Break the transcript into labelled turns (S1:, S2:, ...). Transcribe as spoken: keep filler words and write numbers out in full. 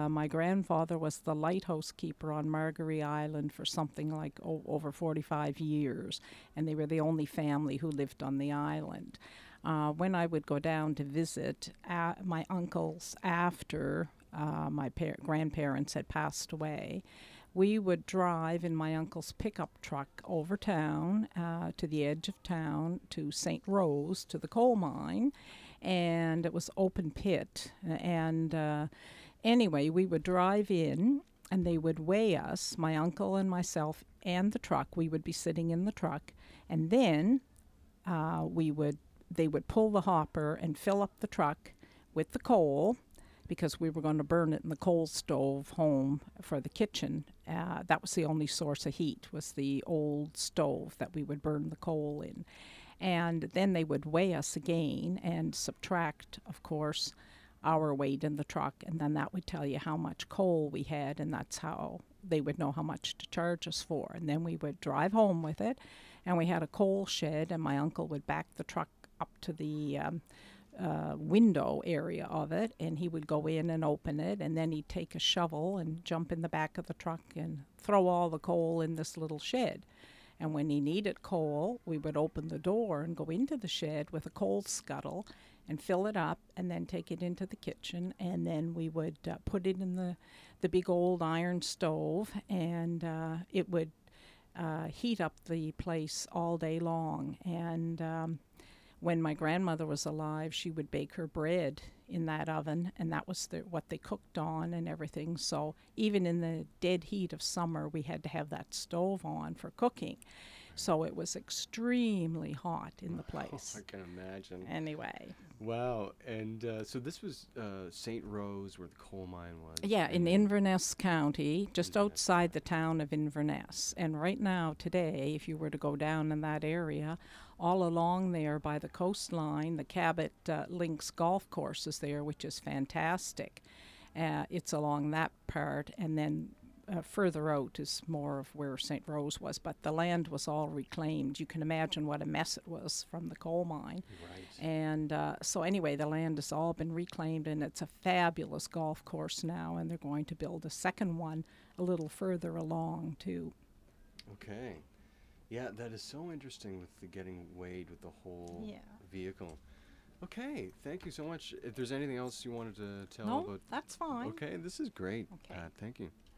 S1: my grandfather was the lighthouse keeper on Margery Island for something like o- over forty-five years, and they were the only family who lived on the island. Uh, when I would go down to visit uh, my uncles after uh, my par- grandparents had passed away, we would drive in my uncle's pickup truck over town uh, to the edge of town to Saint Rose to the coal mine, and it was open pit. And uh, anyway, we would drive in. And they would weigh us, my uncle and myself, and the truck. We would be sitting in the truck, and then uh, we would they would pull the hopper and fill up the truck with the coal because we were going to burn it in the coal stove home for the kitchen. Uh, that was the only source of heat, was the old stove that we would burn the coal in. And then they would weigh us again and subtract, of course, our weight in the truck, and then that would tell you how much coal we had, and that's how they would know how much to charge us for. And then we would drive home with it, and we had a coal shed, and my uncle would back the truck up to the um, uh, window area of it, and he would go in and open it, and then he'd take a shovel and jump in the back of the truck and throw all the coal in this little shed. And when he needed coal, we would open the door and go into the shed with a coal scuttle and fill it up and then take it into the kitchen. And then we would uh, put it in the, the big old iron stove, and uh, it would uh, heat up the place all day long. And um, when my grandmother was alive, she would bake her bread in that oven, and that was the, what they cooked on and everything. So even in the dead heat of summer, we had to have that stove on for cooking. So it was extremely hot in the place.
S2: I can imagine.
S1: Anyway,
S2: Wow. And uh, so this was uh, Saint Rose, where the coal mine was.
S1: yeah,
S2: and
S1: in
S2: then
S1: Inverness County, just
S2: Inverness
S1: outside the
S2: County.
S1: town of Inverness. And right now, today, if you were to go down in that area, all along there by the coastline, the Cabot uh, Links golf course is there, which is fantastic. Uh, it's along that part, and then uh, further out is more of where Saint Rose was. But the land was all reclaimed. You can imagine what a mess it was from the coal mine.
S2: Right.
S1: And uh, so, anyway, the land has all been reclaimed, and it's a fabulous golf course now. And they're going to build a second one a little further along, too.
S2: Okay. Yeah, that is so interesting with the getting weighed with the whole
S1: Yeah.
S2: vehicle. Okay, thank you so much. If there's anything else you wanted to tell
S1: No,
S2: about,
S1: that's fine.
S2: okay, this is great.
S1: Okay.
S2: Pat, thank you.